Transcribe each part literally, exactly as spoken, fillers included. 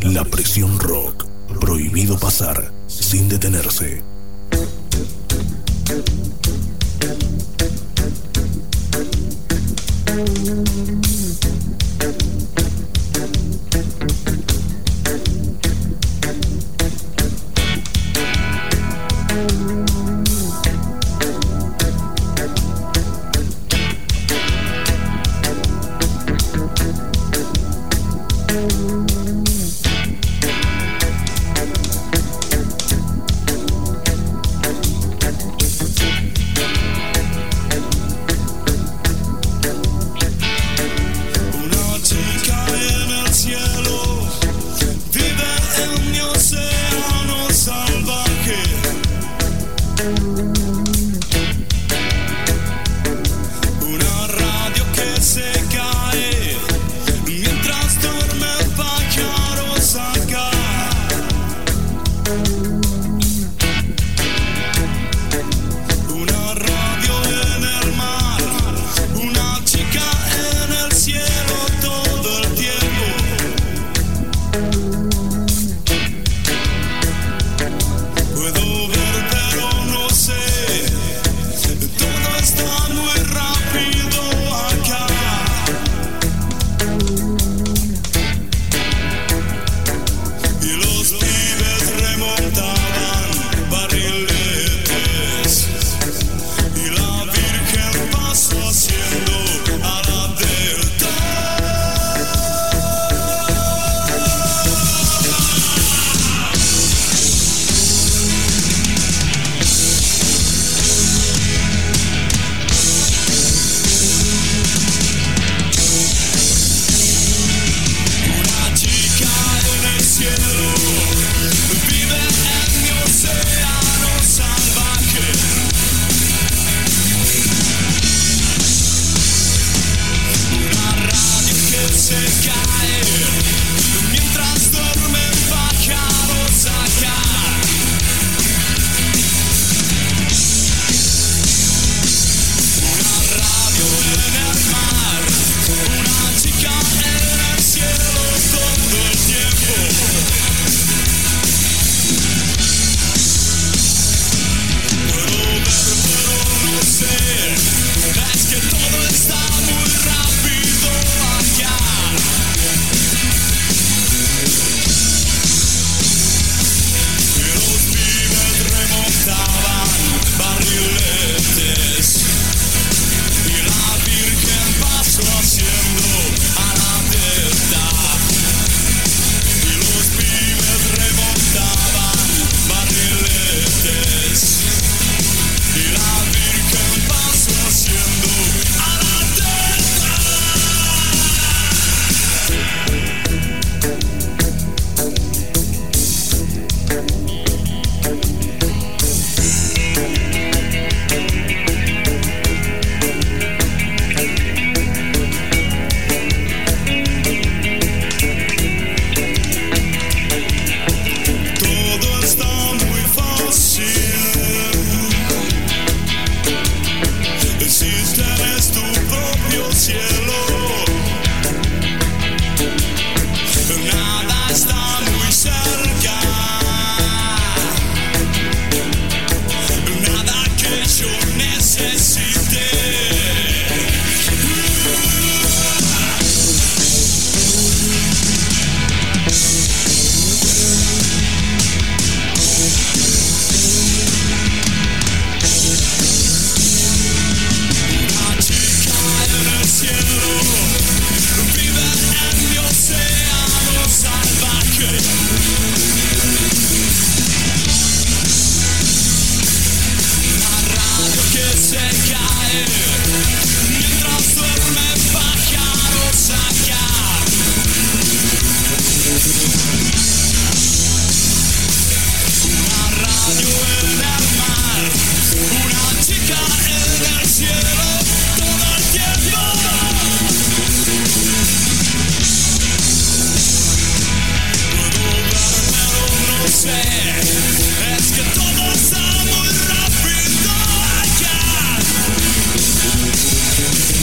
La Presión Rock. Prohibido pasar sin detenerse.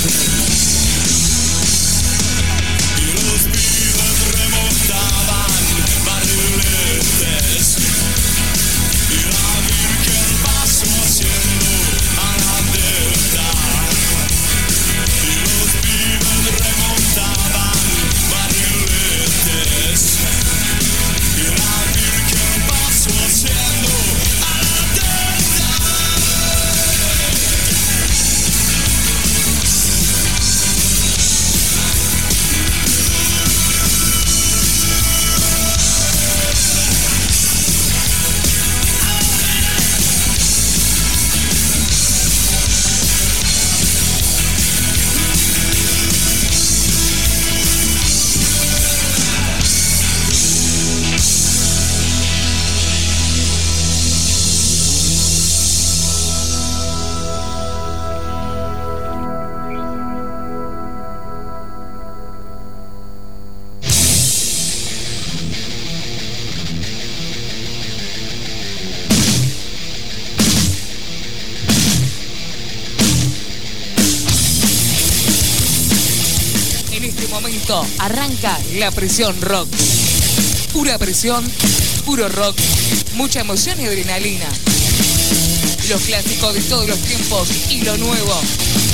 Y los pibes remontaban momento arranca La Presión Rock. Pura presión, puro rock, mucha emoción y adrenalina. Los clásicos de todos los tiempos y lo nuevo.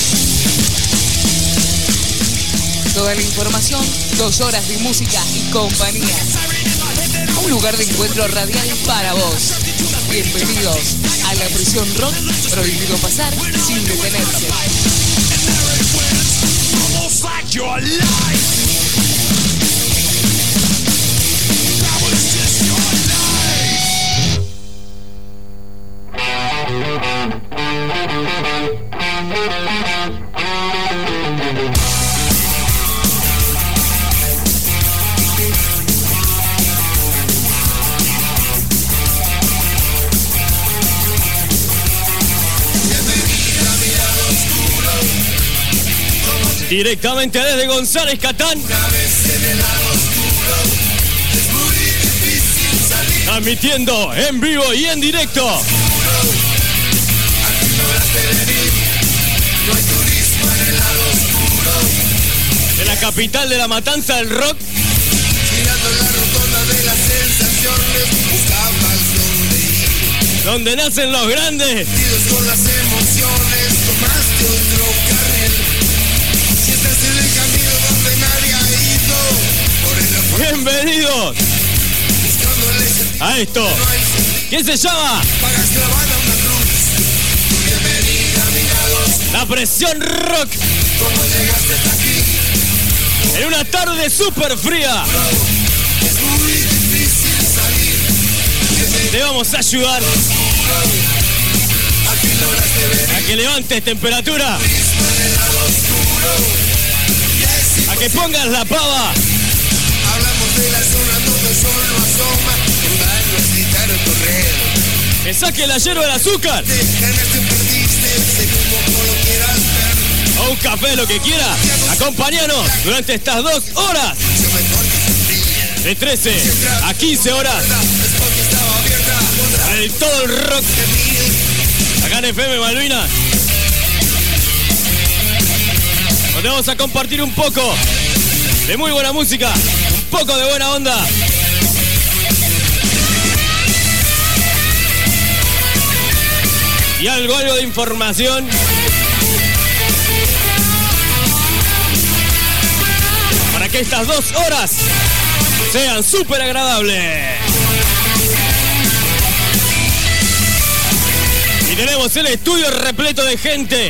Toda la información, dos horas de música y compañía. Un lugar de encuentro radial para vos. Bienvenidos a La Presión Rock, prohibido pasar sin detenerse. Directamente desde González Catán, transmitiendo en vivo y en directo de la capital de la matanza del rock, donde nacen los grandes. Bienvenidos a esto que se llama La Presión Rock. En una tarde súper fría te vamos a ayudar a que levantes temperatura, a que pongas la pava, que saque la hierba del azúcar o un café, lo que quiera. Acompáñanos durante estas dos horas, de trece a quince horas, en todo el rock, acá en F M Malvinas. Donde vamos a compartir un poco de muy buena música, un poco de buena onda. Y algo, algo de información. Para que estas dos horas sean súper agradables. Y tenemos el estudio repleto de gente.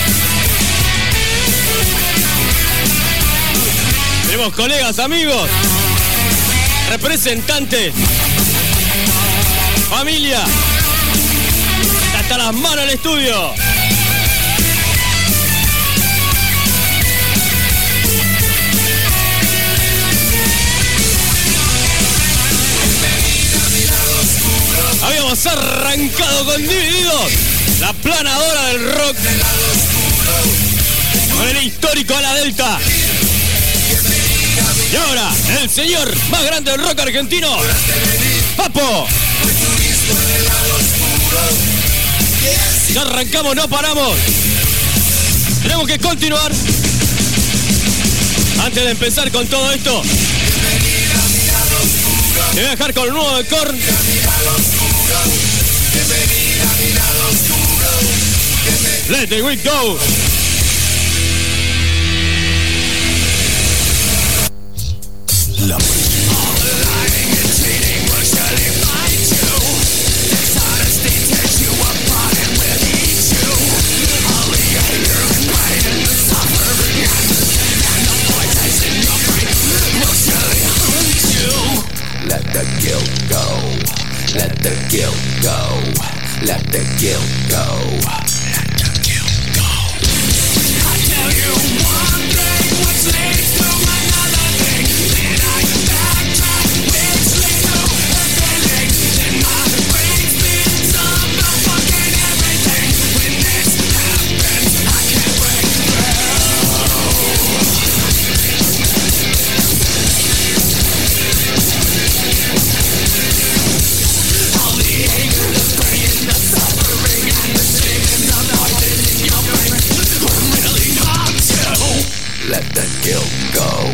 Tenemos colegas, amigos, representantes, familia. Hasta las manos al estudio. Habíamos arrancado con Divididos, la planadora del rock, con el histórico a la Delta. Y ahora, el señor más grande del rock argentino, Papo. Ya arrancamos, no paramos. Tenemos que continuar. Antes de empezar con todo esto, te voy a dejar con el nuevo de Korn. Let the wind go. La Let the guilt go. Let the guilt go. Let the guilt go. Let the guilt go. I tell you one thing, which leads to another thing. Then I backtrack, which leads to a feeling. Then my brain spins on the fucking everything. When this happens, I can't break all the anger, the pain, the suffering, and the stinging of the poison in your brain. I'm really not to. Let the guilt go.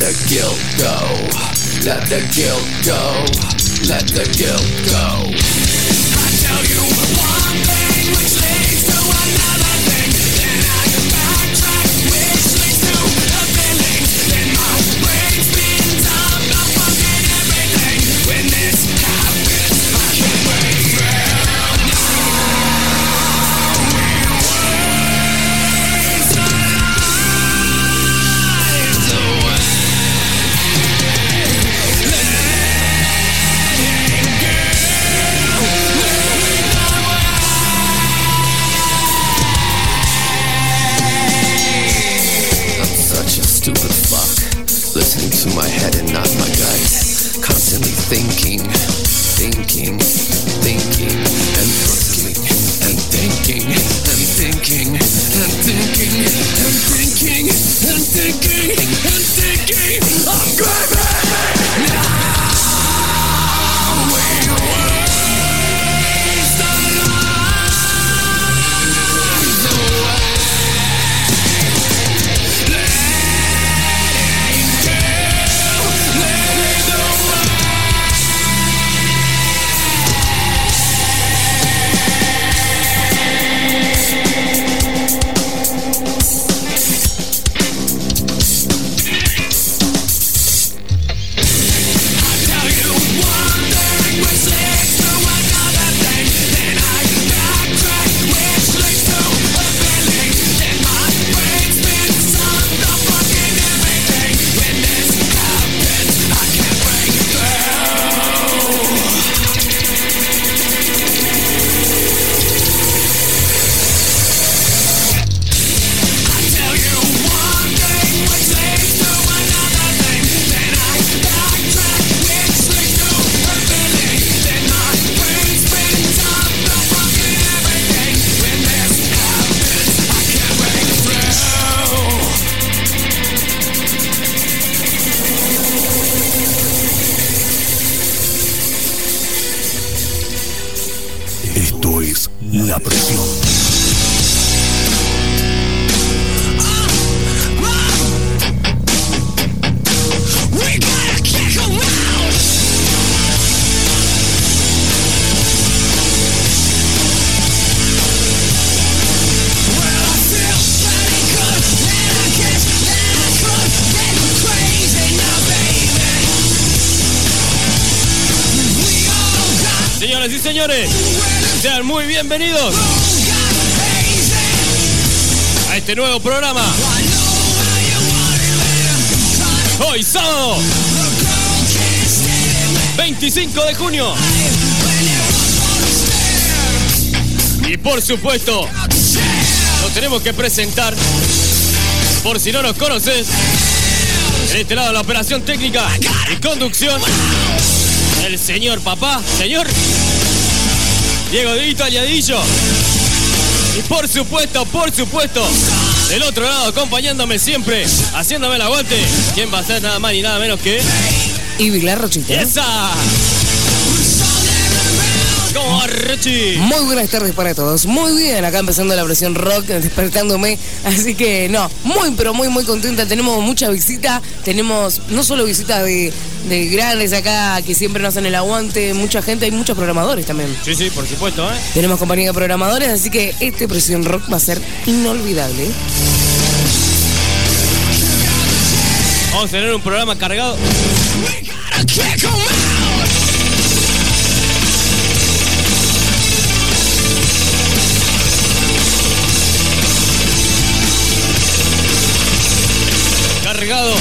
the guilt go. Let the guilt go. Let the guilt go. I tell you one thing which leads to another thing. Then I backtrack which leads to a feeling. Then my brain spins up, I'm fucking everything. When this happens, I can't break through. Stupid fuck, listening to my head and not my guts, constantly thinking, thinking, thinking, and thinking, and thinking, and thinking, and thinking, and thinking, and thinking, and thinking, I'm crazy! Now we waste our lives away. Esto es La Presión. Señoras y señores, sean muy bienvenidos a este nuevo programa. Hoy sábado veinticinco de junio. Y por supuesto, nos tenemos que presentar, por si no nos conoces, en este lado de la operación técnica y conducción, el señor papá, señor Diego Dito Aliadillo. Y por supuesto, por supuesto, del otro lado, acompañándome siempre, haciéndome el aguante, ¿quién va a ser nada más ni nada menos que... Y Vilar Rochita. ¡Esa! ¿Cómo va, Rochi? Muy buenas tardes para todos. Muy bien, acá empezando La Presión Rock, despertándome. Así que no, muy pero muy muy contenta. Tenemos mucha visita. Tenemos no solo visitas de, de grandes acá que siempre nos hacen el aguante. Mucha gente, hay muchos programadores también. Sí, sí, por supuesto, ¿eh? Tenemos compañía de programadores, así que este Presión Rock va a ser inolvidable. Vamos a tener un programa cargado. Cargado.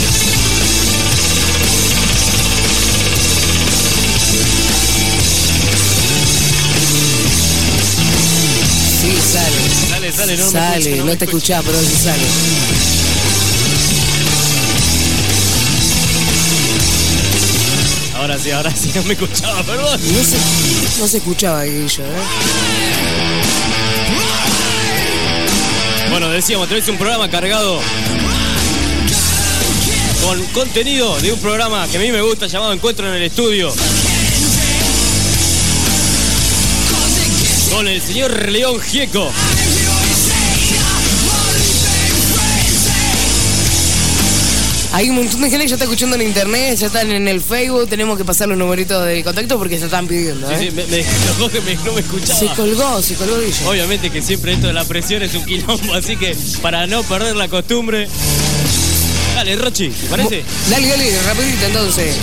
Sí, sale. Sale, sale, no Sale, me escucha, no, me te escucha. escuchaba, pero sí sale. Ahora sí, ahora sí, no me escuchaba, perdón. No se, no se escuchaba, Guillo, ¿eh? Bueno, decíamos, tenés un programa cargado con contenido de un programa que a mí me gusta llamado Encuentro en el Estudio, con el señor León Gieco. Hay un montón de gente que ya está escuchando en internet, ya están en el Facebook. Tenemos que pasar los numeritos de contacto porque se están pidiendo, ¿eh? Sí, sí, me, me, los que me, no me escuchaba. Se colgó, se colgó Guille. Obviamente que siempre esto de la presión es un quilombo, así que para no perder la costumbre. Dale, Rochi, ¿te parece? Dale, dale, rapidito entonces.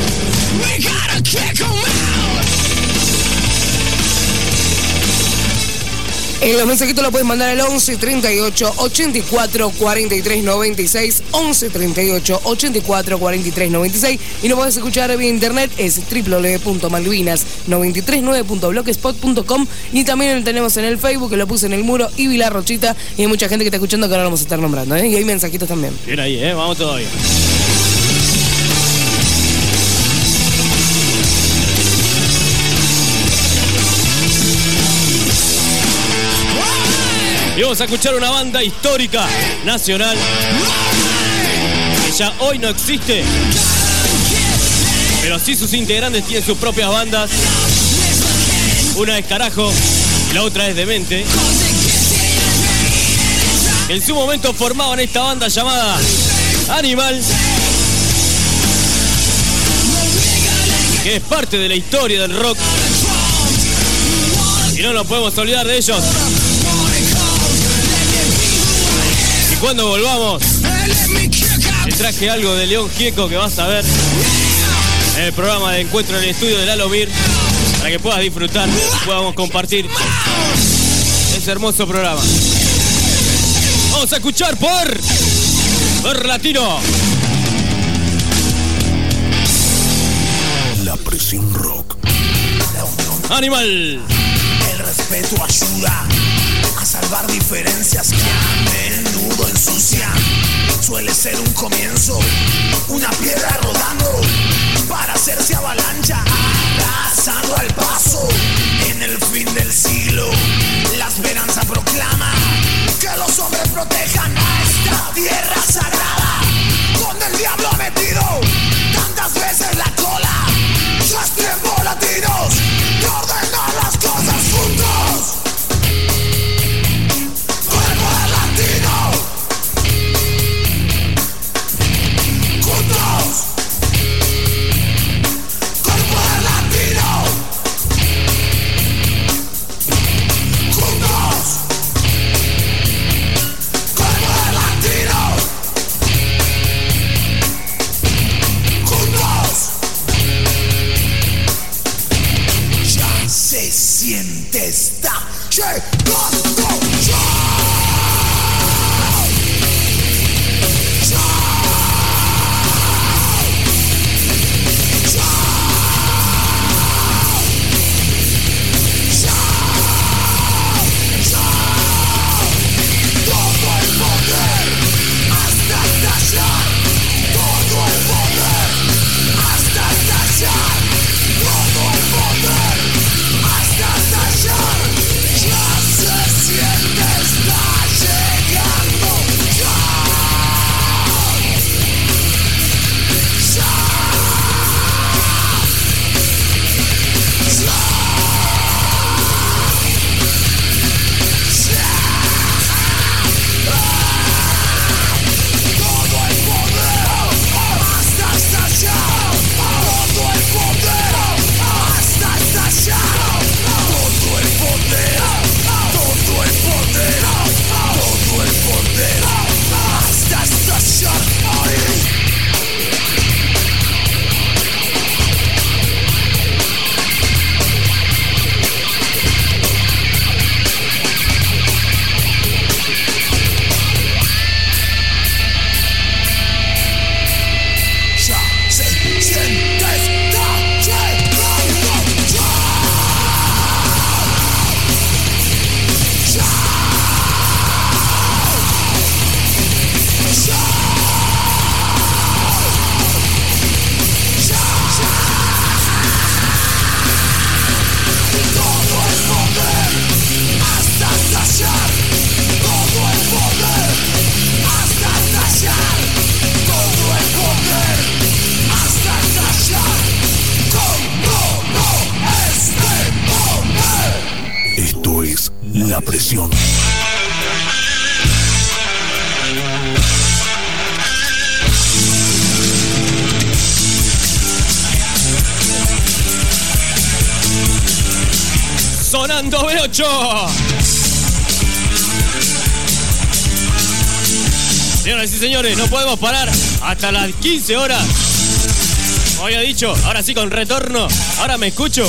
En los mensajitos lo puedes mandar al once treinta y ocho ochenta y cuatro cuarenta y tres noventa y seis, once treinta y ocho ochenta y cuatro cuarenta y tres noventa y seis, y nos podés escuchar vía internet, es doble u doble u doble u punto malvinas noventa y tres nueve punto blogspot punto com, y también lo tenemos en el Facebook, que lo puse en el muro, y Vilar Rochita, y hay mucha gente que está escuchando que ahora lo vamos a estar nombrando, ¿eh? Y hay mensajitos también. Bien ahí, ¿eh? Vamos todavía. Y vamos a escuchar una banda histórica, nacional, que ya hoy no existe, pero sí sus integrantes tienen sus propias bandas. Una es Carajo y la otra es Demente. En su momento formaban esta banda llamada Animal, que es parte de la historia del rock. Y no nos podemos olvidar de ellos. Cuando volvamos, te traje algo de León Gieco que vas a ver en el programa de encuentro en el estudio de Lalo Mir, para que puedas disfrutar y podamos compartir ese hermoso programa. Vamos a escuchar por Ver Latino. La presión rock. Animal. El respeto ayuda a salvar diferencias que a menudo ensucian. Suele ser un comienzo, una piedra rodando para hacerse avalancha, arrasando al paso. En el fin del siglo, la esperanza proclama que los hombres protejan a esta tierra sagrada, donde el diablo ha metido tantas veces la cola. Ya es tiempo, latinos, de ordenar las cosas juntos. Está llegando ya. La presión. sonando B ocho. Señoras y señores, no podemos parar hasta las quince horas. Como había dicho, ahora sí con retorno. Ahora me escucho.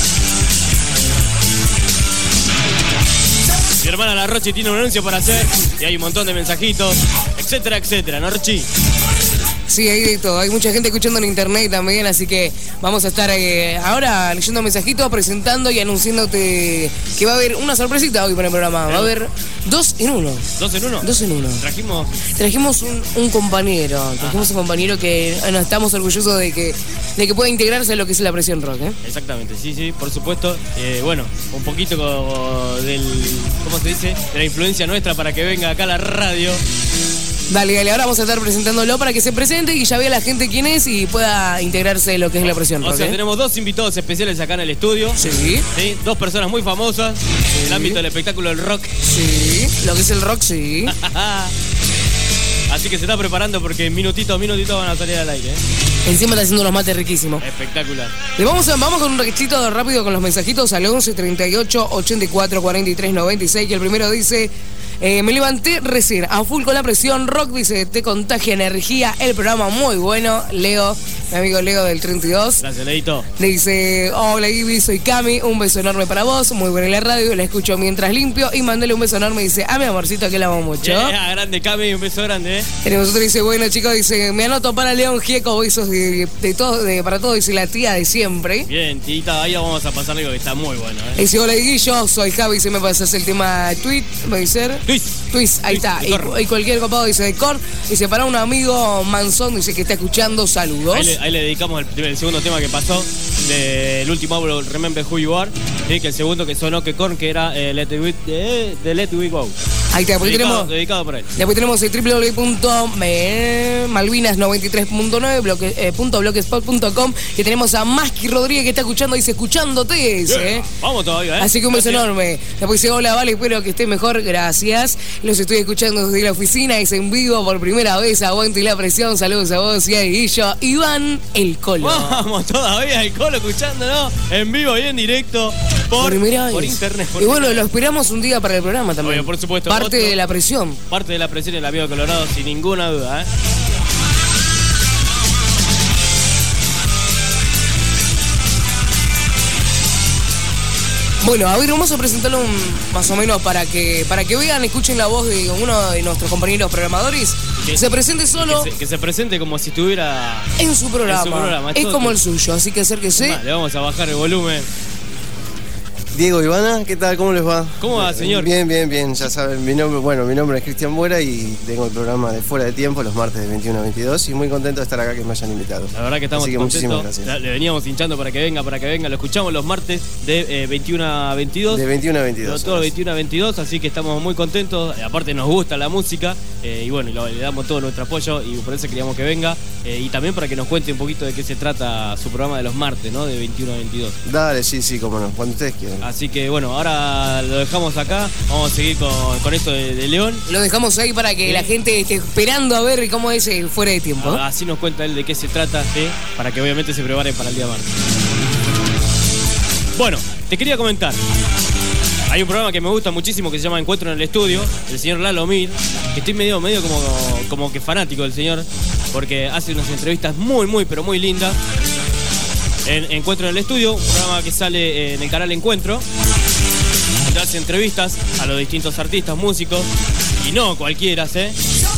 Mi hermana La Rochi tiene un anuncio para hacer y hay un montón de mensajitos, etcétera, etcétera, ¿no, Rochi? Sí, hay de todo. Hay mucha gente escuchando en internet también, así que vamos a estar eh, ahora leyendo mensajitos, presentando y anunciándote que va a haber una sorpresita hoy para el programa. Va a haber dos en uno. ¿Dos en uno? Dos en uno. Trajimos... Trajimos un, un compañero. Trajimos un compañero que bueno, estamos orgullosos de que, de que pueda integrarse a lo que es la Presión Rock, ¿eh? Exactamente, sí, sí, por supuesto. Eh, bueno, un poquito como del... ¿Cómo se dice? De la influencia nuestra para que venga acá a la radio. Dale, dale, ahora vamos a estar presentándolo para que se presente y ya vea la gente quién es y pueda integrarse en lo que es la Presión Rock. O sea, ¿eh? tenemos dos invitados especiales acá en el estudio. Sí. ¿Sí? Dos personas muy famosas Sí. en el ámbito del espectáculo del rock. Sí, lo que es el rock, sí. Así que se está preparando porque en minutito, minutito van a salir al aire, ¿eh? Encima está haciendo unos mates riquísimos. Espectacular. Le vamos, a, vamos con un requisito rápido con los mensajitos al once treinta y ocho ochenta y cuatro cuarenta y tres noventa y seis. Y el primero dice... Eh, me levanté recién, a full con la Presión Rock, dice, te contagia energía, el programa muy bueno. Leo, mi amigo Leo del treinta y dos. Gracias, Leito. Le dice, hola Ivy, soy Cami, un beso enorme para vos, muy buena en la radio, la escucho mientras limpio y mandale un beso enorme, dice, a mi amorcito que la amo mucho. Yeah, grande Cami, un beso grande, ¿eh? Tenemos otro, dice, bueno chicos, dice, me anoto para León Gieco, besos de, de todo, de, para todos, dice la tía de siempre. Bien, tita, ahí vamos a pasar algo que está muy bueno, ¿eh? Dice, hola Guillo, soy Javi, dice, me pasas el tema tweet, va a ser... Luis. Twist, ahí está. Y, y cualquier copado dice de Korn. Dice para un amigo Manzón, dice que está escuchando, saludos. Ahí le, ahí le dedicamos el, el segundo tema que pasó del último álbum, Remember Who You Are. ¿Sí? Que el segundo que sonó que Korn, que era eh, Let It eh, de Let It Go. Ahí está, después dedicado, tenemos. Dedicado por él. Después tenemos el doble u doble u doble u punto malvinas noventa y tres punto nueve bloque, eh, punto blogspot punto com. Que tenemos a Masky Rodríguez que está escuchando, dice escuchándote. Dice, Yeah. eh. Vamos todavía, ¿eh? Así que un beso Gracias. enorme. Después dice, hola, vale, espero que esté mejor, gracias. Los estoy escuchando desde la oficina, es en vivo por primera vez, aguante la presión, saludos a vos y a Guillo. Iván el Colo. Vamos todavía, el Colo escuchándonos en vivo y en directo por, Primera por vez. internet. Por y bueno, internet. lo esperamos un día para el programa también. Obvio, por supuesto. Parte Otro- de la presión. Parte de la presión del amigo Colorado, sin ninguna duda, ¿eh? Bueno, a ver, vamos a presentarlo un- más o menos para que para que vean, escuchen la voz de uno de nuestros compañeros programadores. Que- se presente solo Que se, que se presente como si estuviera... en su programa. en su programa, Es todo- como el suyo, así que acérquese. Le vamos a bajar el volumen. Diego, Ivana, ¿qué tal? ¿Cómo les va? ¿Cómo va, señor? Bien, bien, bien. Ya saben, mi nombre, bueno, mi nombre es Cristian Buera y tengo el programa de Fuera de Tiempo los martes de veintiuno a veintidós y muy contento de estar acá, que me hayan invitado. La verdad que estamos Así que muchísimas contentos. gracias. Le veníamos hinchando para que venga, para que venga. Lo escuchamos los martes de eh, veintiuno a veintidós. De veintiuno a veintidós. Todo veintiuno a veintidós, así que estamos muy contentos. Eh, Aparte nos gusta la música eh, y bueno, lo- le damos todo nuestro apoyo y por eso queríamos que venga. Eh, y también para que nos cuente un poquito de qué se trata su programa de los martes, ¿no? De veintiuno a veintidós. Dale, sí, sí, cómo no, cuando ustedes quieran. Así que bueno, ahora lo dejamos acá. Vamos a seguir con, con esto de, de León. Lo dejamos ahí para que Sí. la gente esté esperando a ver cómo es eh, fuera de tiempo. Así nos cuenta él de qué se trata, ¿sí? Para que obviamente se preparen para el día martes. Bueno, te quería comentar. Hay un programa que me gusta muchísimo que se llama Encuentro en el Estudio, el señor Lalo Mir, que estoy medio, medio como, como que fanático del señor, porque hace unas entrevistas muy, muy, pero muy lindas. En Encuentro en el Estudio, un programa que sale en el canal Encuentro, donde hace entrevistas a los distintos artistas, músicos, y no cualquiera, ¿eh?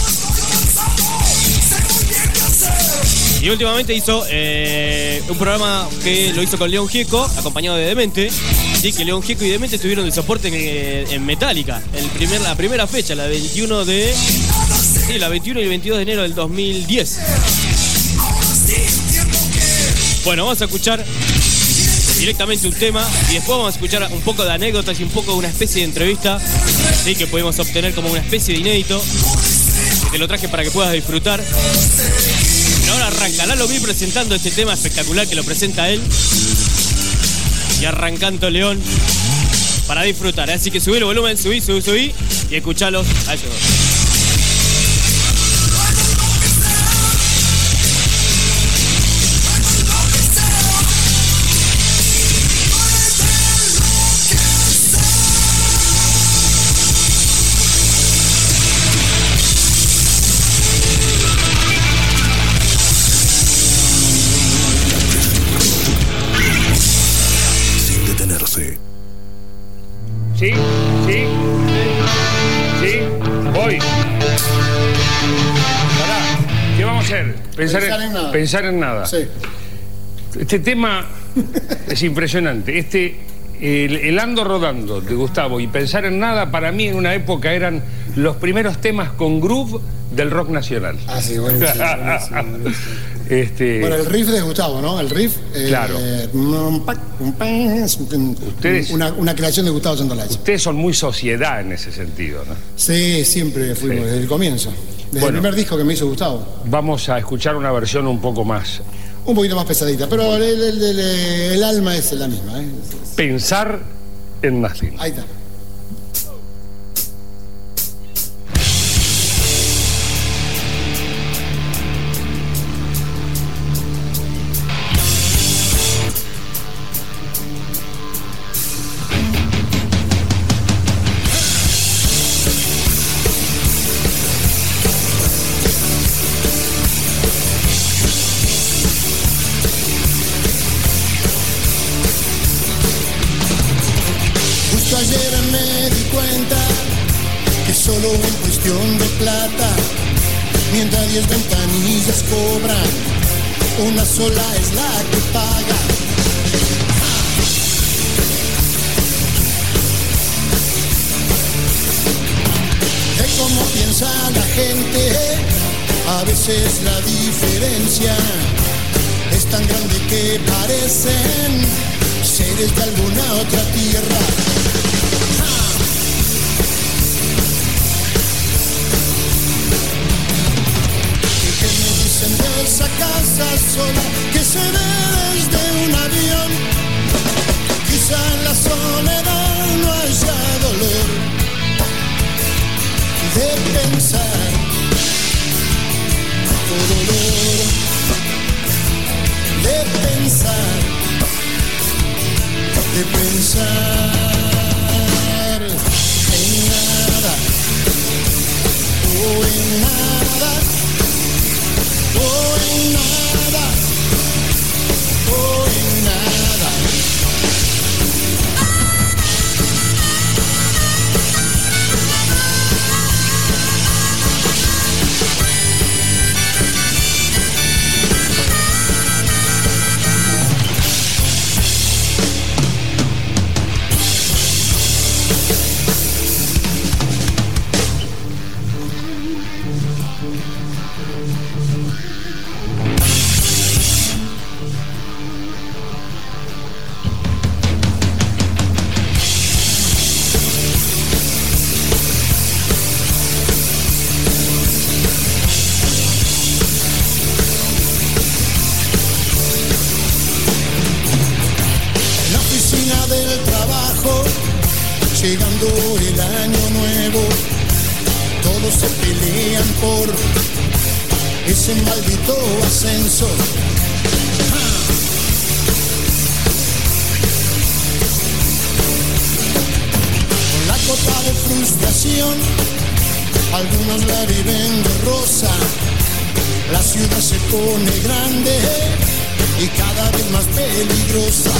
Y últimamente hizo eh, un programa que lo hizo con León Gieco, acompañado de Demente. Sí, que León Gieco y Demente estuvieron de soporte en, en Metallica. El primer, la primera fecha, la veintiuno de. Sí, la veintiuno y el veintidós de enero del dos mil diez. Bueno, vamos a escuchar directamente un tema y después vamos a escuchar un poco de anécdotas y un poco de una especie de entrevista, sí, que podemos obtener como una especie de inédito. Que te lo traje para que puedas disfrutar. Pero ahora arranca Lalo Mir presentando este tema espectacular que lo presenta él. Y arrancando León para disfrutar. Así que subí el volumen, subí, subí, subí y escuchalos a ellos dos. Get ¿Sí? ¿Sí? ¿Sí? Voy. Pará. ¿Qué vamos a hacer? Pensar, Pensar en, en nada. Pensar en nada. Sí. Este tema es impresionante. Este, el, el Ando Rodando de Gustavo y Pensar en Nada, para mí en una época eran los primeros temas con groove del rock nacional. Ah, sí, buenísimo, buenísimo, buenísimo. Este, Bueno, el riff de Gustavo, ¿no? El riff. Eh, Claro. Ustedes, una, una creación de Gustavo Santaolalla. Ustedes son muy sociedad en ese sentido, ¿no? Sí, siempre fuimos, Sí. desde el comienzo. Desde Bueno. el primer disco que me hizo Gustavo. Vamos a escuchar una versión un poco más. Un poquito más pesadita, pero el, el- el- el alma es la misma, ¿eh? Pensar en Nothing. Ahí está. Justo ayer me di cuenta que solo en cuestión de plata, mientras diez ventanillas cobran, una sola es la que paga. De cómo piensa la gente, a veces la diferencia es tan grande que parecen seres de alguna otra tierra. ¿Y qué me dicen de esa casa sola que se ve desde un avión? Quizá en la soledad no haya dolor de pensar, o dolor de pensar, de pensar en nada, o en nada, o en nada, o en nada. En la oficina del trabajo, llegando el año nuevo, todos se pelean por ese maldito ascenso. Con la copa de frustración, algunos la viven de rosa. La ciudad se pone grande y cada vez más peligrosa.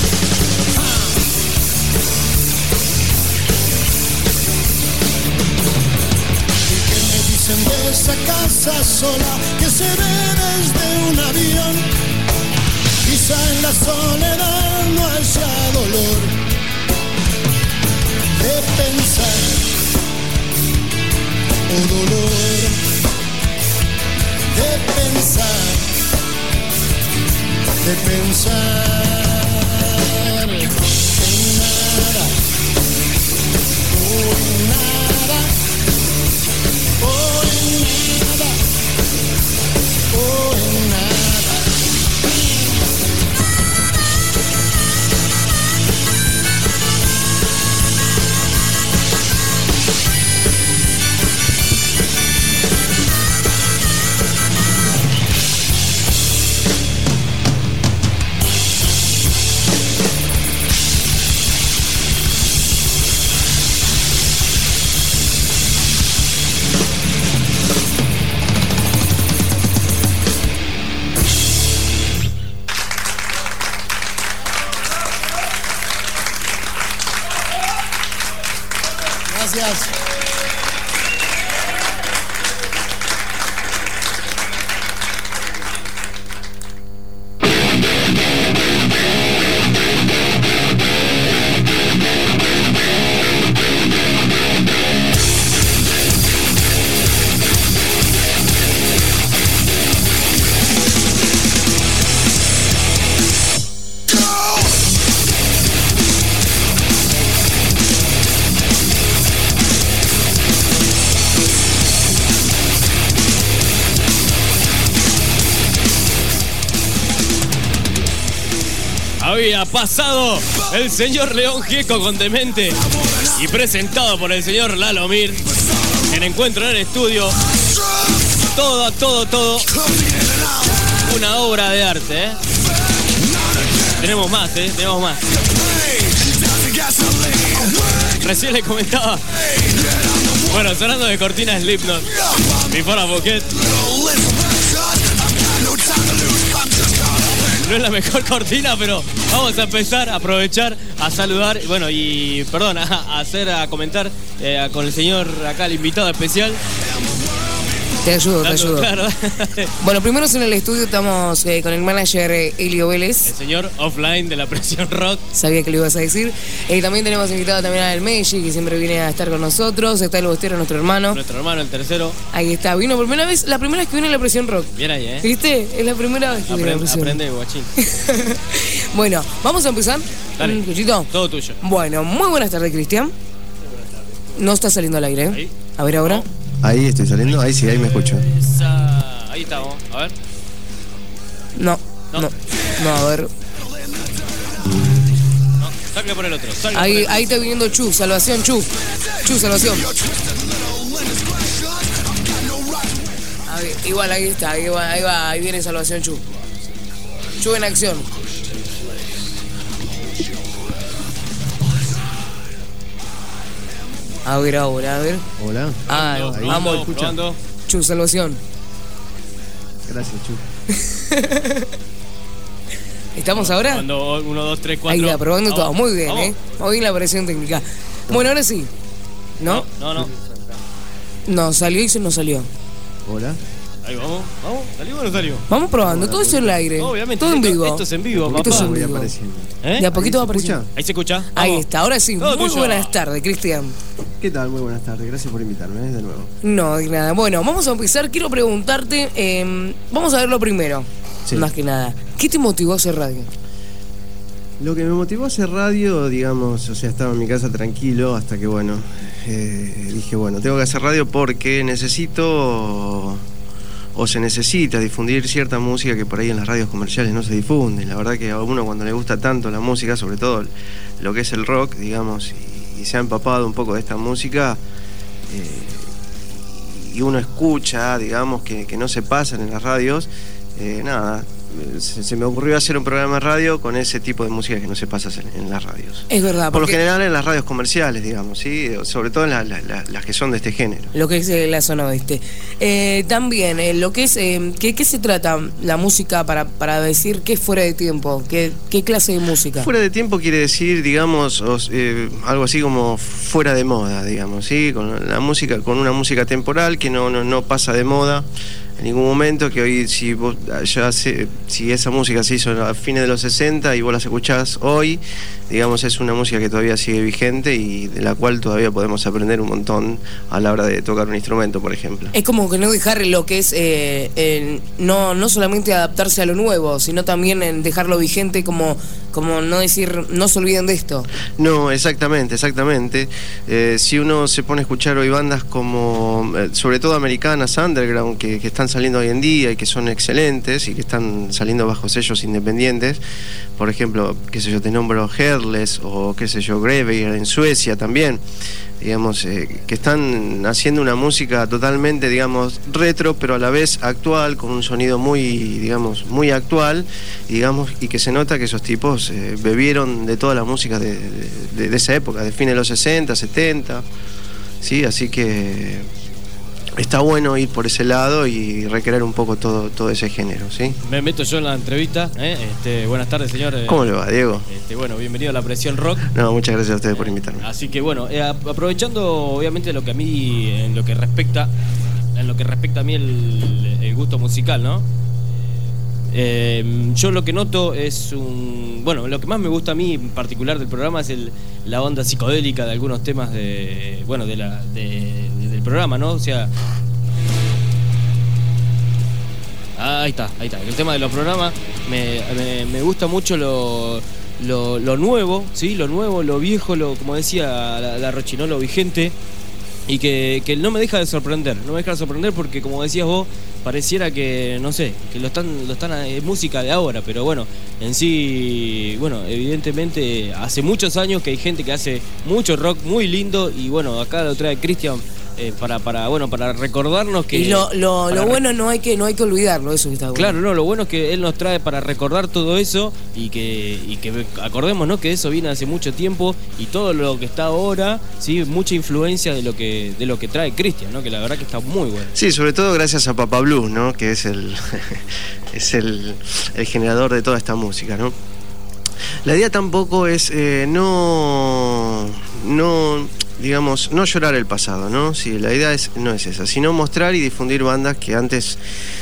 ¿Y qué me dicen de esa casa sola que se ve desde un avión? Quizá en la soledad no haya dolor de pensar, o dolor de pensar, de pensar en nada, o en nada, o en nada, o en nada. gracias. Había pasado el señor León Gieco con Demente y presentado por el señor Lalo Mir en Encuentro en el Estudio. Todo, todo, todo una obra de arte, ¿eh? Tenemos más, ¿eh? Tenemos más. Recién le comentaba, bueno, sonando de cortina Slipknot, Before a Bouquet. No es la mejor cortina, pero vamos a empezar a aprovechar, a saludar, bueno, y perdón, a, a hacer, a comentar eh, con el señor acá, el invitado especial. Te ayudo, te Tanto, ayudo. claro. Bueno, primero en el estudio estamos eh, con el manager eh, Elio Vélez. El señor offline de la Presión Rock. Sabía que lo ibas a decir. Eh, también tenemos invitado también al Meji, que siempre viene a estar con nosotros. Está el Bostero, nuestro hermano. Nuestro hermano, el tercero. Ahí está. Vino por primera vez, la primera vez que viene a la Presión Rock. Bien ahí, ¿eh? ¿Viste? Es la primera vez que viene a la Aprende, Presión. aprende, guachín. Bueno, vamos a empezar. Dale. Un cuchito. Todo tuyo. Bueno, muy buenas tardes, Cristian. No está saliendo al aire. Ahí. A ver ahora. Ahí estoy saliendo, ahí sí, ahí me escucho. Esa... Ahí estamos, a ver. No, No. no. No, a ver. No, salga por el otro. Salga Ahí, por el... ahí está viniendo Chu, salvación, Chu. Chu, salvación. A ver, igual ahí está, ahí va, ahí va, ahí viene salvación, Chu. Chu en acción. A ver ahora, a ver. Hola. Ah, Probando, vamos, probando, escucha. probando. Chu, salvación. Gracias, Chu. ¿Estamos ahora? Cuando uno, dos, tres, cuatro. Ahí está, probando Vamos, todo. Muy bien, vamos. ¿eh? Muy bien la presión técnica. Bueno, ahora sí. ¿No? No, no, no. No, salió y se nos salió. Hola. Ahí vamos, vamos. ¿Salió o no salió? Vamos probando, todo eso en el aire. Obviamente. Todo en esto- vivo. Esto es en vivo, Esto papá. es en Voy vivo. apareciendo. ¿Eh? De a poquito va ¿Ahí se apareciendo. Ahí se escucha. Ahí Vamos. está, ahora sí. Todo Muy tuyo. buenas tardes, Cristian. ¿Qué tal? Muy buenas tardes. Gracias por invitarme, ¿eh? De nuevo. No, de nada. Bueno, vamos a empezar. Quiero preguntarte, eh, vamos a ver lo primero, Sí. más que nada. ¿Qué te motivó a hacer radio? Lo que me motivó a hacer radio, digamos, o sea, estaba en mi casa tranquilo hasta que, bueno, eh, dije, bueno, tengo que hacer radio porque necesito o se necesita difundir cierta música que por ahí en las radios comerciales no se difunde. La verdad que a uno cuando le gusta tanto la música, sobre todo lo que es el rock, digamos, y, y se ha empapado un poco de esta música, eh, y uno escucha, digamos, que, que no se pasan en las radios, eh, nada, se, se me ocurrió hacer un programa de radio con ese tipo de música que no se pasa en, en las radios. Es verdad, Por lo porque general en las radios comerciales, digamos, ¿sí? Sobre todo en la- la- la- las que son de este género. lo que es eh, la zona oeste. Eh, también, eh, lo que es, eh, ¿qué, qué se trata la música para, para decir qué es fuera de tiempo? ¿Qué, qué clase de música? Fuera de tiempo quiere decir, digamos, os- eh, algo así como fuera de moda, digamos, ¿sí? Con la música, con una música temporal que no, no, no pasa de moda en ningún momento, que hoy si vos ya se, si esa música se hizo a fines de los sesenta y vos las escuchás hoy, digamos, es una música que todavía sigue vigente y de la cual todavía podemos aprender un montón a la hora de tocar un instrumento, por ejemplo. Es como que no dejar lo que es, eh, el- no, no solamente adaptarse a lo nuevo, sino también en dejarlo vigente, como, como no decir, no se olviden de esto. No, exactamente, exactamente. Eh, si uno se pone a escuchar hoy bandas como, eh, sobre todo americanas, underground, que, que están saliendo hoy en día y que son excelentes y que están saliendo bajo sellos independientes, por ejemplo, qué sé yo, te nombro Heartless o qué sé yo, Graveyard en Suecia también, digamos, eh, que están haciendo una música totalmente, digamos, retro, pero a la vez actual, con un sonido muy, digamos, muy actual, digamos, y que se nota que esos tipos eh, bebieron de toda la música de, de- de esa época, de fines de los sesenta, setenta, ¿sí? Así que está bueno ir por ese lado y recrear un poco todo, todo ese género, ¿sí? Me meto yo en la entrevista. ¿eh? Este, buenas tardes, señor. ¿Cómo le va, Diego? Este, bueno, bienvenido a La Presión Rock. No, muchas gracias a ustedes por invitarme. Así que bueno, eh, aprovechando obviamente lo que a mí, en lo que respecta, en lo que respecta a mí el, el gusto musical, ¿no? Eh, yo lo que noto es un... Bueno, lo que más me gusta a mí en particular del programa es el, la onda psicodélica de algunos temas de... Bueno, de la, de, de, del programa, ¿no? O sea... Ahí está, ahí está. El tema de los programas me, me, me gusta mucho lo, lo, lo nuevo, ¿sí? Lo nuevo, lo viejo, lo como decía la, la Rochinó, lo vigente. Y que, que no me deja de sorprender, no me deja de sorprender porque como decías vos, pareciera que, no sé, que lo están, lo están, es música de ahora, pero bueno, en sí, bueno, evidentemente hace muchos años que hay gente que hace mucho rock muy lindo y bueno, acá lo trae Cristian eh, para, para, bueno, para recordarnos que... Y lo, lo, lo bueno no hay que, no hay que olvidarlo, eso que está bueno. Claro, no, lo bueno es que él nos trae para recordar todo eso y que, y que acordemos, ¿no? Que eso viene hace mucho tiempo y todo lo que está ahora, sí, mucha influencia de lo que, de lo que trae Cristian, ¿no? Que la verdad que está muy bueno. Sí, sobre todo gracias a Papá Blues, ¿no? Que es el es el, el generador de toda esta música, ¿no? La idea tampoco es eh, no no digamos, no llorar el pasado, ¿no? Sí, la idea es, no es esa, sino mostrar y difundir bandas que antes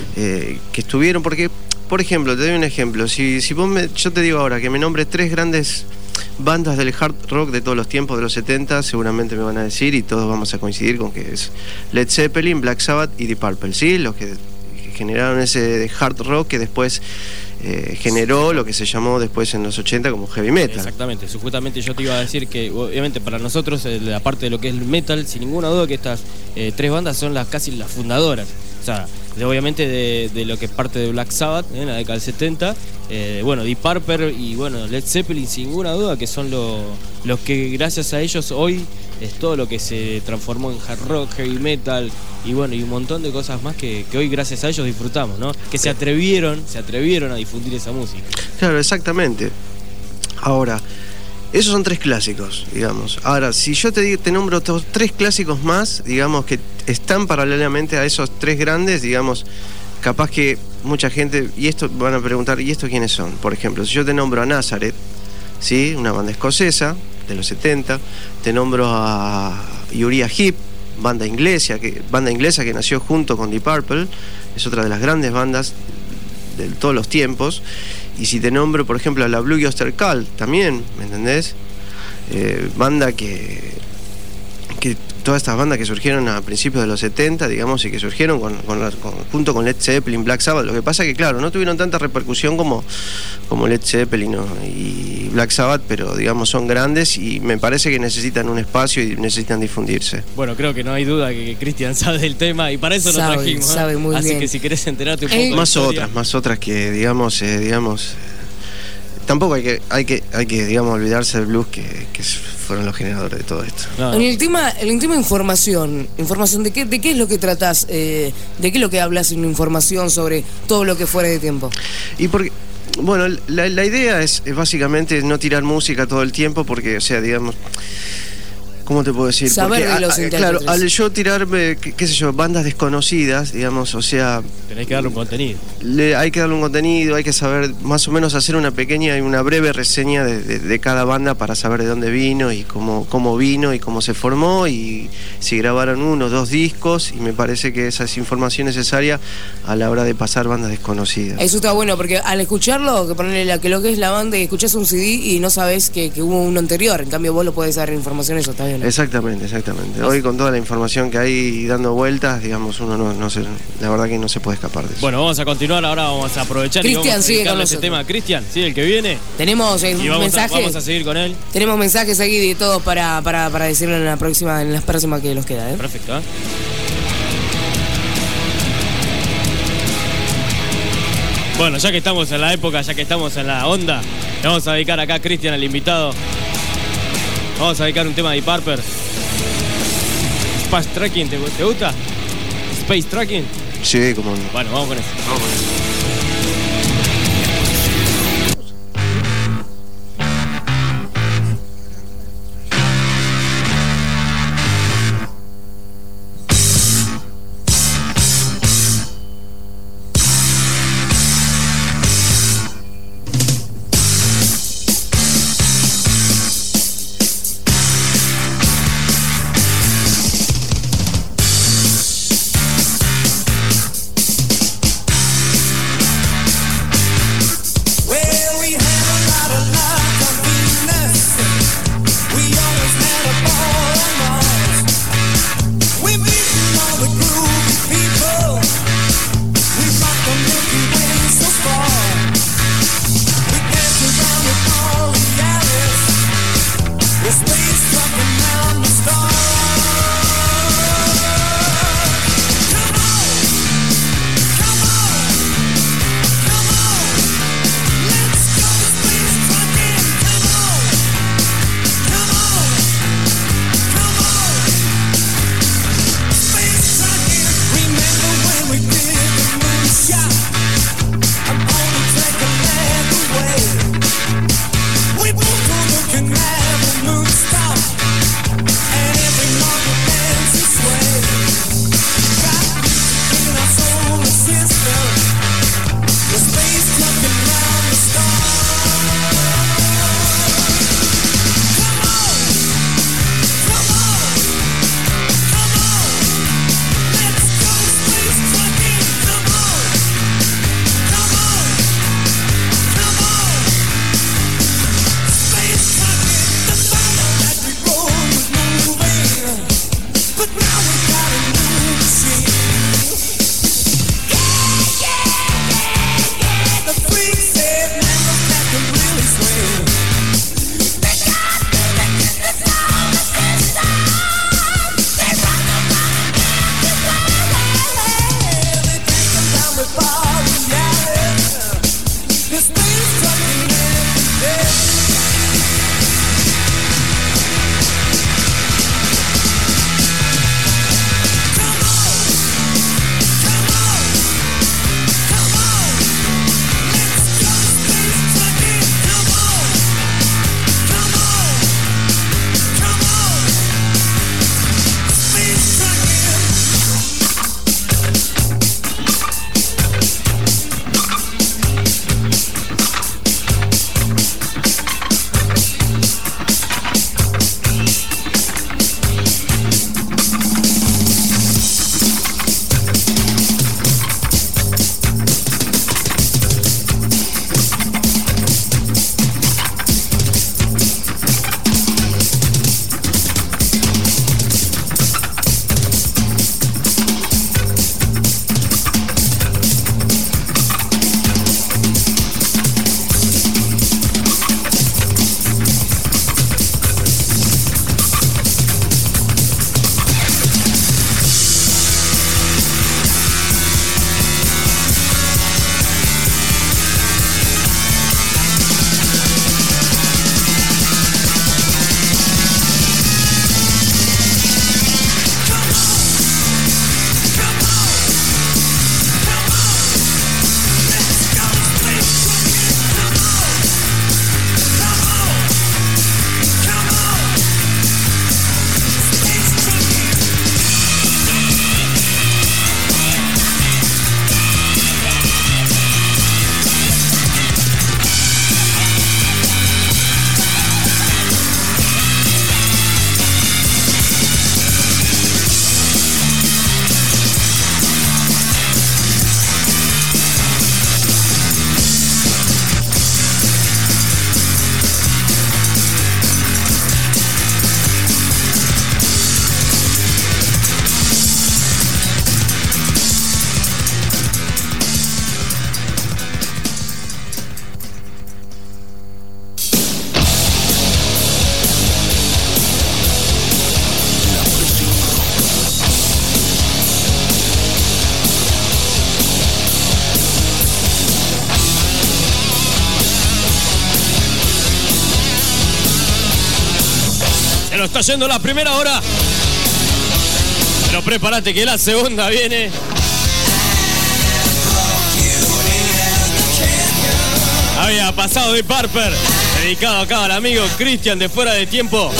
eh, que estuvieron, porque, por ejemplo, te doy un ejemplo, si, si vos me, yo te digo ahora que me nombre tres grandes bandas del hard rock de todos los tiempos de los setenta, seguramente me van a decir y todos vamos a coincidir con que es Led Zeppelin, Black Sabbath y Deep Purple, ¿sí? Los que generaron ese hard rock que después eh, generó lo que se llamó después en los ochenta como heavy metal. Exactamente, justamente yo te iba a decir que obviamente para nosotros, la parte de lo que es el metal, sin ninguna duda que estas eh, tres bandas son las casi las fundadoras. O sea, de, obviamente de, de lo que parte de Black Sabbath ¿eh? en la década del setenta, eh, bueno, Deep Purple y bueno, Led Zeppelin, sin ninguna duda que son lo, los que gracias a ellos hoy es todo lo que se transformó en hard rock, heavy metal y bueno, y un montón de cosas más que, que hoy gracias a ellos disfrutamos, ¿no? Que se atrevieron, se atrevieron a difundir esa música. Claro, exactamente. Ahora, esos son tres clásicos, digamos. Ahora, si yo te, digo, te nombro otros tres clásicos más, digamos, que están paralelamente a esos tres grandes, digamos, capaz que mucha gente, y esto van a preguntar, ¿y estos quiénes son? Por ejemplo, si yo te nombro a Nazareth, ¿sí? Una banda escocesa de los setenta, te nombro a Uriah Heep, banda inglesa, que, banda inglesa que nació junto con Deep Purple, es otra de las grandes bandas de todos los tiempos. Y si te nombro, por ejemplo, a la Blue Oyster Cult, también, ¿me entendés? Eh, banda que, que todas estas bandas que surgieron a principios de los setenta, digamos, y que surgieron con, con la, con, junto con Led Zeppelin, Black Sabbath. Lo que pasa es que, claro, no tuvieron tanta repercusión como, como Led Zeppelin, ¿no? Y Black Sabbath, pero, digamos, son grandes y me parece que necesitan un espacio y necesitan difundirse. Bueno, creo que no hay duda que Cristian sabe del tema y para eso sabe, lo trajimos. Sabe muy Así bien. que si querés enterarte un poco Eh, de Más historia, otras, más otras que, digamos, eh, digamos... Tampoco hay que, hay que, hay que, digamos, olvidarse del blues que, que fueron los generadores de todo esto. No, En no. el tema, en el tema información, información de qué, de qué es lo que tratás, eh, de qué es lo que hablas en información sobre todo lo que fuera de tiempo. Y porque, bueno, la, la idea es, es básicamente no tirar música todo el tiempo porque, o sea, digamos, ¿cómo te puedo decir? Saber Porque, de los a- a- intérpretes. claro, al yo tirarme, qué, qué sé yo, bandas desconocidas, digamos, o sea, Tenés que darle un contenido. le, hay que darle un contenido, hay que saber más o menos hacer una pequeña y una breve reseña de, de- de cada banda para saber de dónde vino y cómo, cómo vino y cómo se formó y si grabaron uno o dos discos, y me parece que esa es información necesaria a la hora de pasar bandas desconocidas. Eso está bueno, porque al escucharlo, que ponerle la, que lo que es la banda y escuchás un C D y no sabés que, que hubo uno anterior, en cambio vos lo podés dar información, eso está bien. Exactamente, exactamente. Hoy con toda la información que hay dando vueltas, digamos, uno no, no se, la verdad que no se puede escapar de eso. Bueno, vamos a continuar, ahora vamos a aprovechar y Cristian vamos a sigue dedicarle con ese nosotros. tema. Cristian, sí, el que viene. Tenemos eh, Y un vamos a, mensaje. vamos a seguir con él. Tenemos mensajes aquí de todos para, para, para decirlo en la próxima, en las próximas que nos queda, ¿eh? Perfecto, ¿eh? Bueno, ya que estamos en la época, ya que estamos en la onda, le vamos a dedicar acá a Cristian, al invitado. Vamos a dedicar un tema de Deep Purple. Space Tracking, ¿te, te gusta? Space Tracking. Sí, como no. Bueno, vamos con eso. Vamos con eso. nos está yendo la primera hora. Pero prepárate que la segunda viene. Había pasado de Parper, dedicado acá al amigo Cristian de Fuera de Tiempo.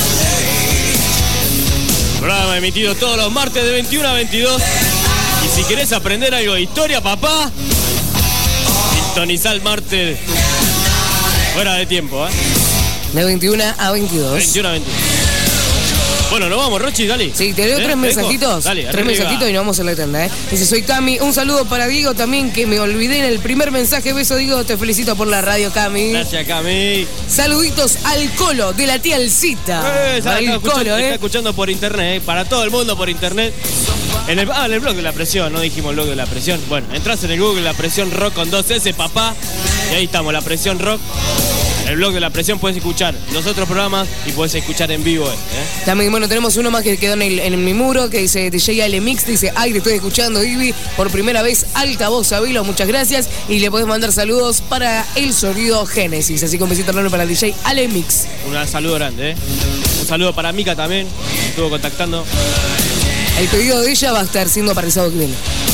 Programa emitido todos los martes de veintiuno a veintidós. Y si querés aprender algo de historia, papá, sintonizá el martes Fuera de Tiempo, ¿eh? De veintiuno a veintidós. veintiuno a veintidós. Bueno, nos vamos, Rochi, dale. Sí, te leo ¿Eh? tres mensajitos. Dale, tres arriba. mensajitos y nos vamos a la tanda, ¿eh? Dice, soy Cami. Un saludo para Diego también, que me olvidé en el primer mensaje. Beso, Diego. Te felicito por la radio, Cami. Gracias, Cami. Saluditos al Colo de la tía Alcita. Eh, Para está, el escuchando, Colo, está ¿eh? escuchando por internet, ¿eh? Para todo el mundo por internet. En el, ah, en el blog de la presión, no dijimos el blog de la presión. Bueno, entras en el Google, la presión rock con dos S, papá. Y ahí estamos, la presión rock. El blog de la presión puedes escuchar los otros programas y puedes escuchar en vivo. ¿eh? También, bueno, tenemos uno más que quedó en, el, en mi muro, que dice D J Ale Mix, dice, ay, te estoy escuchando, Ivy, por primera vez, altavoz, Sabilo, muchas gracias. Y le podés mandar saludos para el sonido Génesis. Así que un besito enorme para el D J Ale Mix. Un saludo grande, ¿eh? Un saludo para Mica también, que estuvo contactando. El pedido de ella va a estar siendo para el sábado que viene.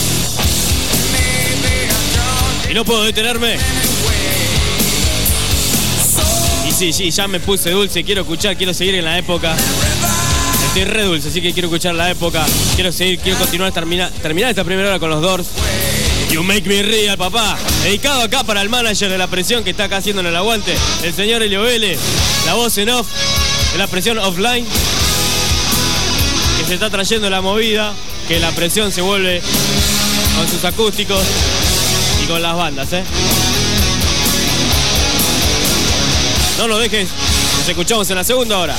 Y no puedo detenerme. Y sí, sí, ya me puse dulce, quiero escuchar, quiero seguir en la época. Estoy re dulce, así que quiero escuchar la época. Quiero seguir, quiero continuar, terminar, terminar esta primera hora con los Doors. You make me real, papá. Dedicado acá para el manager de la presión que está acá haciendo en el aguante, el señor Elio Vélez, la voz en off de la presión offline, que se está trayendo la movida, que la presión se vuelve con sus acústicos y con las bandas, ¿eh? No lo dejes, nos escuchamos en la segunda hora.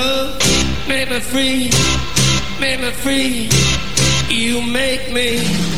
Make me free, make me free. You make me